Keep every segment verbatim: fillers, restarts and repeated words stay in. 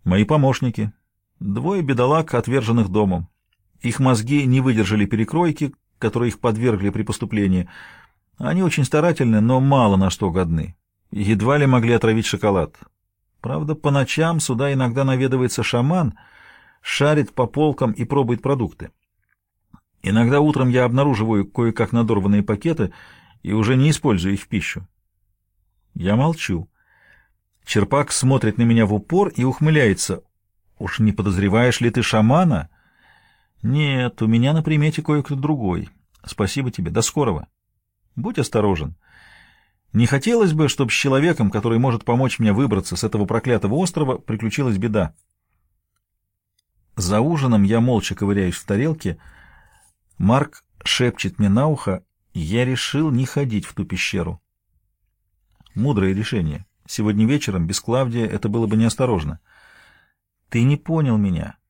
Мои помощники. Двое бедолаг, отверженных домом. Их мозги не выдержали перекройки, которые их подвергли при поступлении. Они очень старательны, но мало на что годны. Едва ли могли отравить шоколад. Правда, по ночам сюда иногда наведывается шаман, шарит по полкам и пробует продукты. Иногда утром я обнаруживаю кое-как надорванные пакеты и уже не использую их в пищу. Я молчу. Черпак смотрит на меня в упор и ухмыляется. «Уж не подозреваешь ли ты шамана?» «Нет, у меня на примете кое-кто другой. Спасибо тебе. До скорого. Будь осторожен. Не хотелось бы, чтобы с человеком, который может помочь мне выбраться с этого проклятого острова, приключилась беда». За ужином я молча ковыряюсь в тарелке. Марк шепчет мне на ухо: «Я решил не ходить в ту пещеру». Мудрое решение. Сегодня вечером без Клавдия это было бы неосторожно. Ты не понял меня.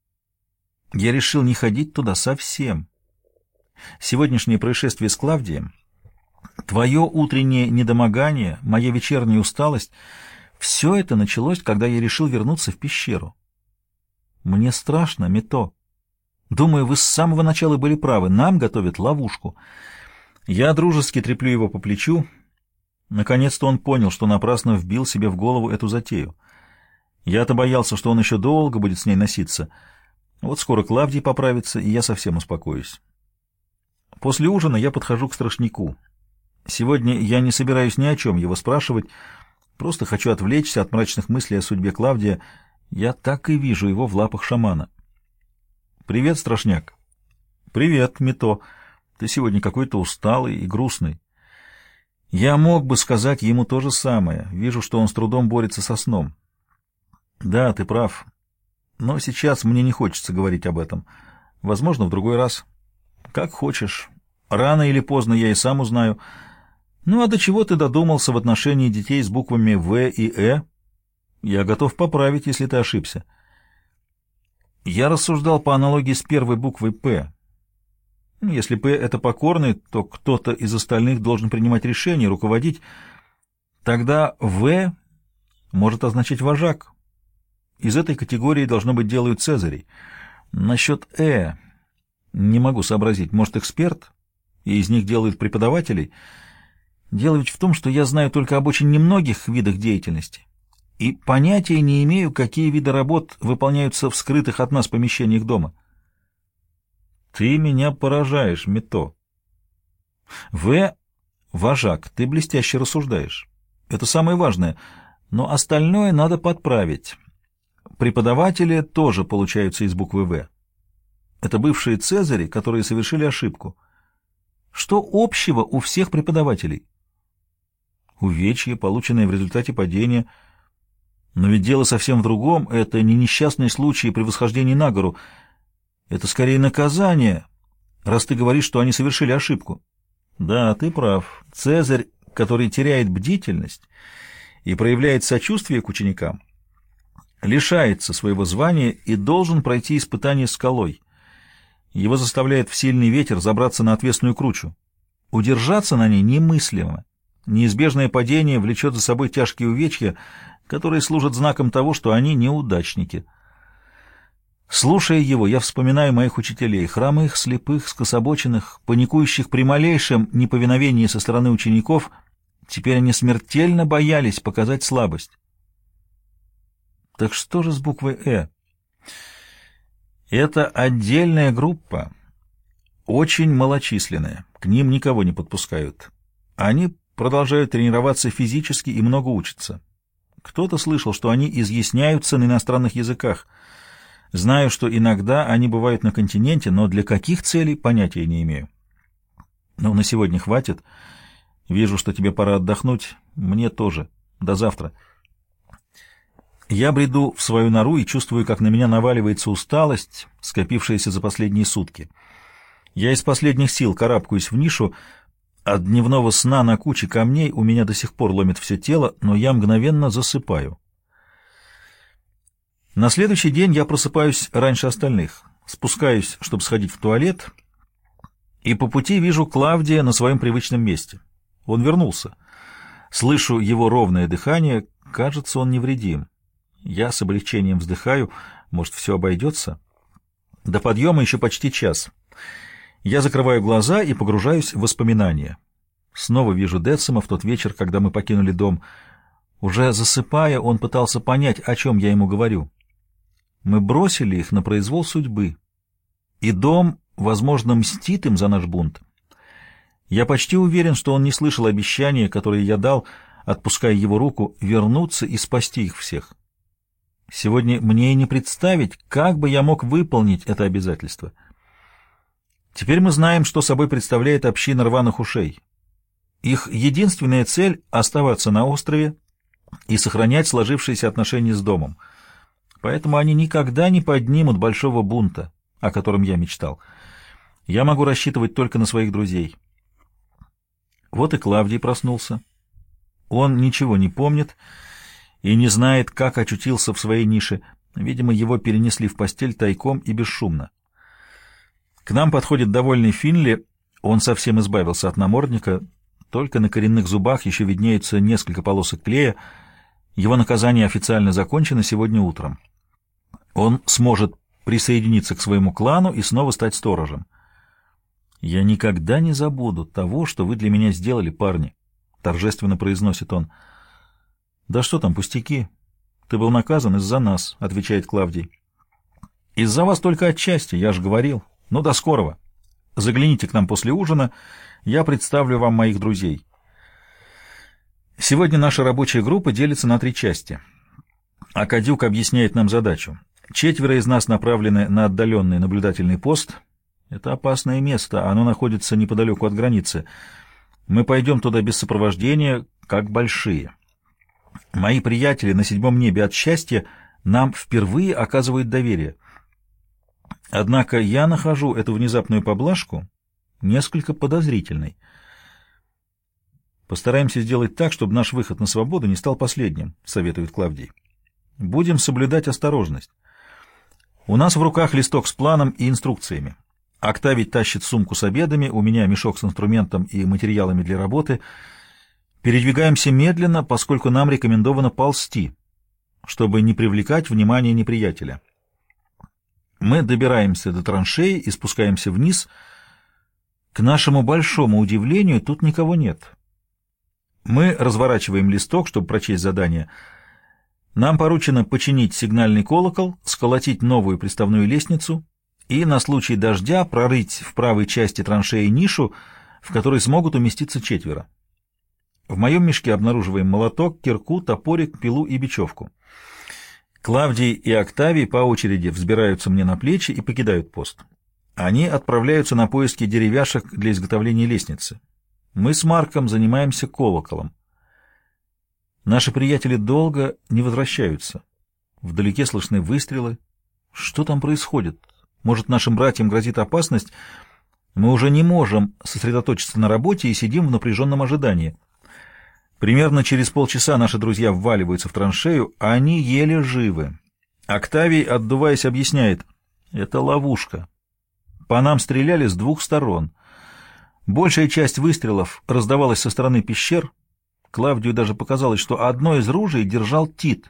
Я решил не ходить туда совсем. Сегодняшнее происшествие с Клавдием, твое утреннее недомогание, моя вечерняя усталость — все это началось, когда я решил вернуться в пещеру. Мне страшно, Мито. Думаю, вы с самого начала были правы. Нам готовят ловушку. Я дружески треплю его по плечу. Наконец-то он понял, что напрасно вбил себе в голову эту затею. Я-то боялся, что он еще долго будет с ней носиться. Вот скоро Клавдий поправится, и я совсем успокоюсь. После ужина я подхожу к страшнику. Сегодня я не собираюсь ни о чем его спрашивать, просто хочу отвлечься от мрачных мыслей о судьбе Клавдия. Я так и вижу его в лапах шамана. «Привет, страшняк». «Привет, Мито. Ты сегодня какой-то усталый и грустный». Я мог бы сказать ему то же самое. Вижу, что он с трудом борется со сном. Да, ты прав. Но сейчас мне не хочется говорить об этом. Возможно, в другой раз. Как хочешь. Рано или поздно я и сам узнаю. Ну, а до чего ты додумался в отношении детей с буквами В и Э? Я готов поправить, если ты ошибся. Я рассуждал по аналогии с первой буквой П. Если П — это покорный, то кто-то из остальных должен принимать решения, руководить. Тогда В может означать вожак. Из этой категории, должно быть, делают Цезарей. Насчет Э не могу сообразить. Может, эксперт? И из них делают преподавателей? Дело ведь в том, что я знаю только об очень немногих видах деятельности. И понятия не имею, какие виды работ выполняются в скрытых от нас помещениях дома. Ты меня поражаешь, Мито. В — вожак. Ты блестяще рассуждаешь. Это самое важное. Но остальное надо подправить. Преподаватели тоже получаются из буквы В. Это бывшие Цезари, которые совершили ошибку. Что общего у всех преподавателей? Увечья, полученные в результате падения. Но ведь дело совсем в другом. Это не несчастный случай при восхождении на гору. Это скорее наказание, раз ты говоришь, что они совершили ошибку. Да, ты прав. Цезарь, который теряет бдительность и проявляет сочувствие к ученикам, лишается своего звания и должен пройти испытание скалой. Его заставляет в сильный ветер забраться на отвесную кручу. Удержаться на ней немыслимо. Неизбежное падение влечет за собой тяжкие увечья, которые служат знаком того, что они неудачники. Слушая его, я вспоминаю моих учителей, хромых, слепых, скособоченных, паникующих при малейшем неповиновении со стороны учеников. Теперь они смертельно боялись показать слабость. Так что же с буквой «Э»? Это отдельная группа, очень малочисленная, к ним никого не подпускают. Они продолжают тренироваться физически и много учатся. Кто-то слышал, что они изъясняются на иностранных языках. Знаю, что иногда они бывают на континенте, но для каких целей — понятия не имею. Но на сегодня хватит. Вижу, что тебе пора отдохнуть. Мне тоже. До завтра. Я бреду в свою нору и чувствую, как на меня наваливается усталость, скопившаяся за последние сутки. Я из последних сил карабкаюсь в нишу. От дневного сна на куче камней у меня до сих пор ломит все тело, но я мгновенно засыпаю. На следующий день я просыпаюсь раньше остальных, спускаюсь, чтобы сходить в туалет, и по пути вижу Клавдия на своем привычном месте. Он вернулся. Слышу его ровное дыхание, кажется, он невредим. Я с облегчением вздыхаю. Может, все обойдется? До подъема еще почти час. Я закрываю глаза и погружаюсь в воспоминания. Снова вижу Детсома в тот вечер, когда мы покинули дом. Уже засыпая, он пытался понять, о чем я ему говорю. Мы бросили их на произвол судьбы. И дом, возможно, мстит им за наш бунт. Я почти уверен, что он не слышал обещания, которое я дал, отпуская его руку, вернуться и спасти их всех. Сегодня мне и не представить, как бы я мог выполнить это обязательство. Теперь мы знаем, что собой представляет община рваных ушей. Их единственная цель — оставаться на острове и сохранять сложившиеся отношения с домом. Поэтому они никогда не поднимут большого бунта, о котором я мечтал. Я могу рассчитывать только на своих друзей. Вот и Клавдий проснулся. Он ничего не помнит и не знает, как очутился в своей нише. Видимо, его перенесли в постель тайком и бесшумно. К нам подходит довольный Финли. Он совсем избавился от намордника. Только на коренных зубах еще виднеются несколько полосок клея. Его наказание официально закончено сегодня утром. Он сможет присоединиться к своему клану и снова стать сторожем. «Я никогда не забуду того, что вы для меня сделали, парни», — торжественно произносит он. «Да что там, пустяки? Ты был наказан из-за нас», — отвечает Клавдий. «Из-за вас только отчасти, я же говорил. Ну, до скорого. Загляните к нам после ужина, я представлю вам моих друзей». Сегодня наша рабочая группа делится на три части. Акадюк объясняет нам задачу. Четверо из нас направлены на отдаленный наблюдательный пост. Это опасное место, оно находится неподалеку от границы. Мы пойдем туда без сопровождения, как большие. Мои приятели на седьмом небе от счастья нам впервые оказывают доверие. Однако я нахожу эту внезапную поблажку несколько подозрительной. «Постараемся сделать так, чтобы наш выход на свободу не стал последним», — советует Клавдий. «Будем соблюдать осторожность. У нас в руках листок с планом и инструкциями. Октавий тащит сумку с обедами, у меня мешок с инструментом и материалами для работы. Передвигаемся медленно, поскольку нам рекомендовано ползти, чтобы не привлекать внимание неприятеля. Мы добираемся до траншеи и спускаемся вниз. К нашему большому удивлению, тут никого нет. Мы разворачиваем листок, чтобы прочесть задание. Нам поручено починить сигнальный колокол, сколотить новую приставную лестницу и на случай дождя прорыть в правой части траншеи нишу, в которой смогут уместиться четверо. В моем мешке обнаруживаем молоток, кирку, топорик, пилу и бечевку. Клавдий и Октавий по очереди взбираются мне на плечи и покидают пост. Они отправляются на поиски деревяшек для изготовления лестницы. Мы с Марком занимаемся колоколом. Наши приятели долго не возвращаются. Вдалеке слышны выстрелы. Что там происходит? Может, нашим братьям грозит опасность? Мы уже не можем сосредоточиться на работе и сидим в напряженном ожидании. Примерно через полчаса наши друзья вваливаются в траншею, а они еле живы. Октавий, отдуваясь, объясняет: это ловушка. По нам стреляли с двух сторон. Большая часть выстрелов раздавалась со стороны пещер. Клавдию даже показалось, что одно из ружей держал Тит.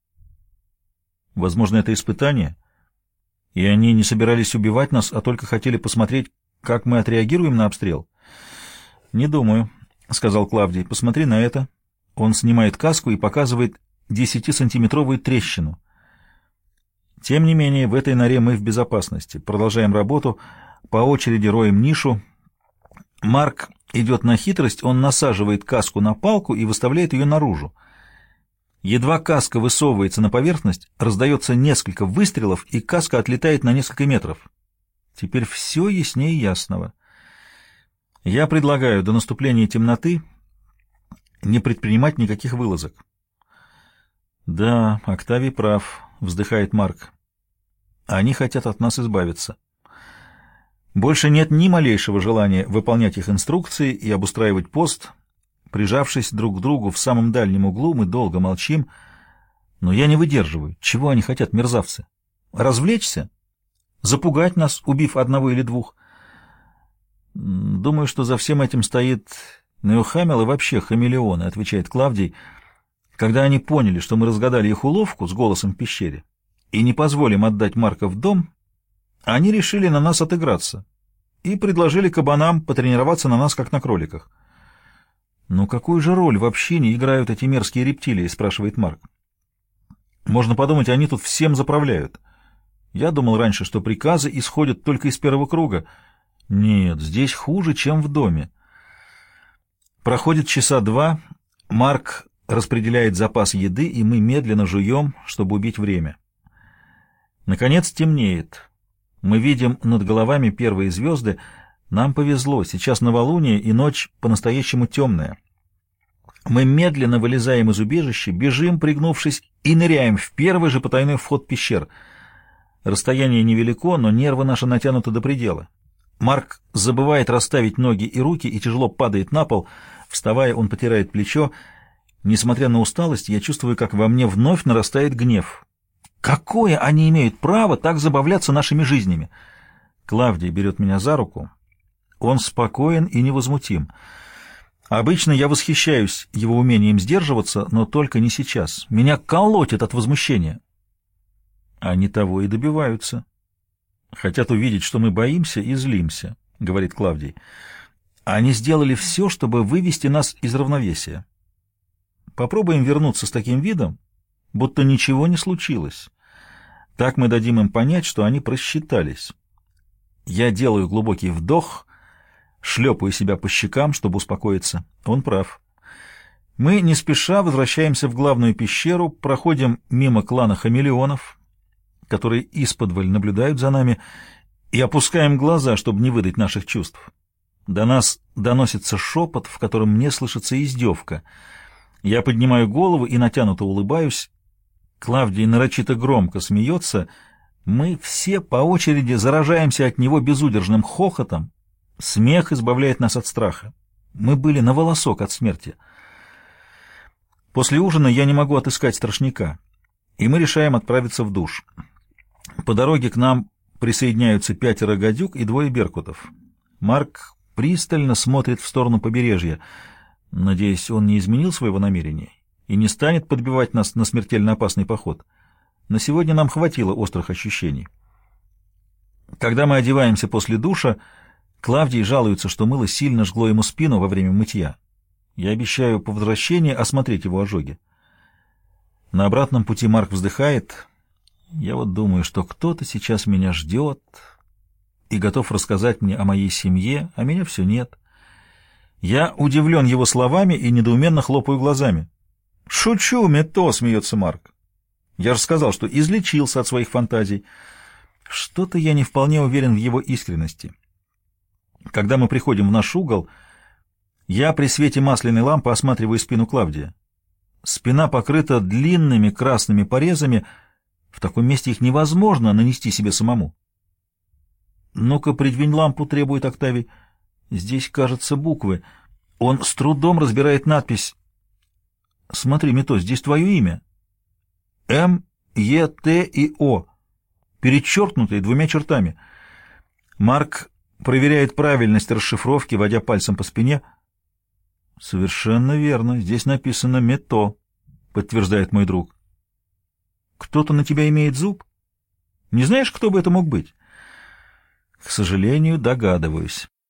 Возможно, это испытание, и они не собирались убивать нас, а только хотели посмотреть, как мы отреагируем на обстрел. «Не думаю», — сказал Клавдий. «Посмотри на это». Он снимает каску и показывает десятисантиметровую трещину. Тем не менее, в этой норе мы в безопасности. Продолжаем работу, по очереди роем нишу. Марк идет на хитрость, он насаживает каску на палку и выставляет ее наружу. Едва каска высовывается на поверхность, раздается несколько выстрелов, и каска отлетает на несколько метров. Теперь все яснее ясного. Я предлагаю до наступления темноты не предпринимать никаких вылазок. «Да, Октавий прав», — вздыхает Марк. «Они хотят от нас избавиться. Больше нет ни малейшего желания выполнять их инструкции и обустраивать пост. Прижавшись друг к другу в самом дальнем углу, мы долго молчим. Но я не выдерживаю. Чего они хотят, мерзавцы? Развлечься? Запугать нас, убив одного или двух? Думаю, что за всем этим стоит Неохамел и вообще хамелеоны, отвечает Клавдий. Когда они поняли, что мы разгадали их уловку с голосом в пещере и не позволим отдать Марка в дом, они решили на нас отыграться и предложили кабанам потренироваться на нас, как на кроликах. «Ну какую же роль в общине играют эти мерзкие рептилии?» — спрашивает Марк. «Можно подумать, они тут всем заправляют. Я думал раньше, что приказы исходят только из первого круга. Нет, здесь хуже, чем в доме». Проходит часа два, Марк распределяет запас еды, и мы медленно жуем, чтобы убить время. Наконец темнеет. Мы видим над головами первые звезды. Нам повезло, сейчас новолуние, и ночь по-настоящему темная. Мы медленно вылезаем из убежища, бежим, пригнувшись, и ныряем в первый же потайной вход пещер. Расстояние невелико, но нервы наши натянуты до предела. Марк забывает расставить ноги и руки и тяжело падает на пол. Вставая, он потирает плечо. Несмотря на усталость, я чувствую, как во мне вновь нарастает гнев. Какое они имеют право так забавляться нашими жизнями? Клавдий берет меня за руку. Он спокоен и невозмутим. Обычно я восхищаюсь его умением сдерживаться, но только не сейчас. Меня колотит от возмущения. Они того и добиваются. Хотят увидеть, что мы боимся и злимся, говорит Клавдий. Они сделали все, чтобы вывести нас из равновесия. Попробуем вернуться с таким видом, будто ничего не случилось. Так мы дадим им понять, что они просчитались. Я делаю глубокий вдох, шлепаю себя по щекам, чтобы успокоиться. Он прав. Мы не спеша возвращаемся в главную пещеру, проходим мимо клана хамелеонов, которые исподволь наблюдают за нами, и опускаем глаза, чтобы не выдать наших чувств. До нас доносится шепот, в котором мне слышится издевка. Я поднимаю голову и натянуто улыбаюсь. Клавдий нарочито громко смеется. Мы все по очереди заражаемся от него безудержным хохотом. Смех избавляет нас от страха. Мы были на волосок от смерти. После ужина я не могу отыскать страшняка, и мы решаем отправиться в душ. По дороге к нам присоединяются пятеро гадюк и двое беркутов. Марк пристально смотрит в сторону побережья. Надеюсь, он не изменил своего намерения и не станет подбивать нас на смертельно опасный поход. На сегодня нам хватило острых ощущений. Когда мы одеваемся после душа, Клавдий жалуется, что мыло сильно жгло ему спину во время мытья. Я обещаю по возвращении осмотреть его ожоги. На обратном пути Марк вздыхает. Я вот думаю, что кто-то сейчас меня ждет и готов рассказать мне о моей семье, а меня все нет. Я удивлен его словами и недоуменно хлопаю глазами. «Шучу, Мето!» — смеется Марк. «Я же сказал, что излечился от своих фантазий». Что-то я не вполне уверен в его искренности. Когда мы приходим в наш угол, я при свете масляной лампы осматриваю спину Клавдия. Спина покрыта длинными красными порезами. В таком месте их невозможно нанести себе самому. «Ну-ка, придвинь лампу», — требует Октавий. Здесь, кажется, буквы. Он с трудом разбирает надпись. «Смотри, Мито, здесь твое имя. М, Е, Т и О, перечеркнутые двумя чертами». Марк проверяет правильность расшифровки, водя пальцем по спине. «Совершенно верно. Здесь написано «Мето», — подтверждает мой друг. «Кто-то на тебя имеет зуб? Не знаешь, кто бы это мог быть?» «К сожалению, догадываюсь».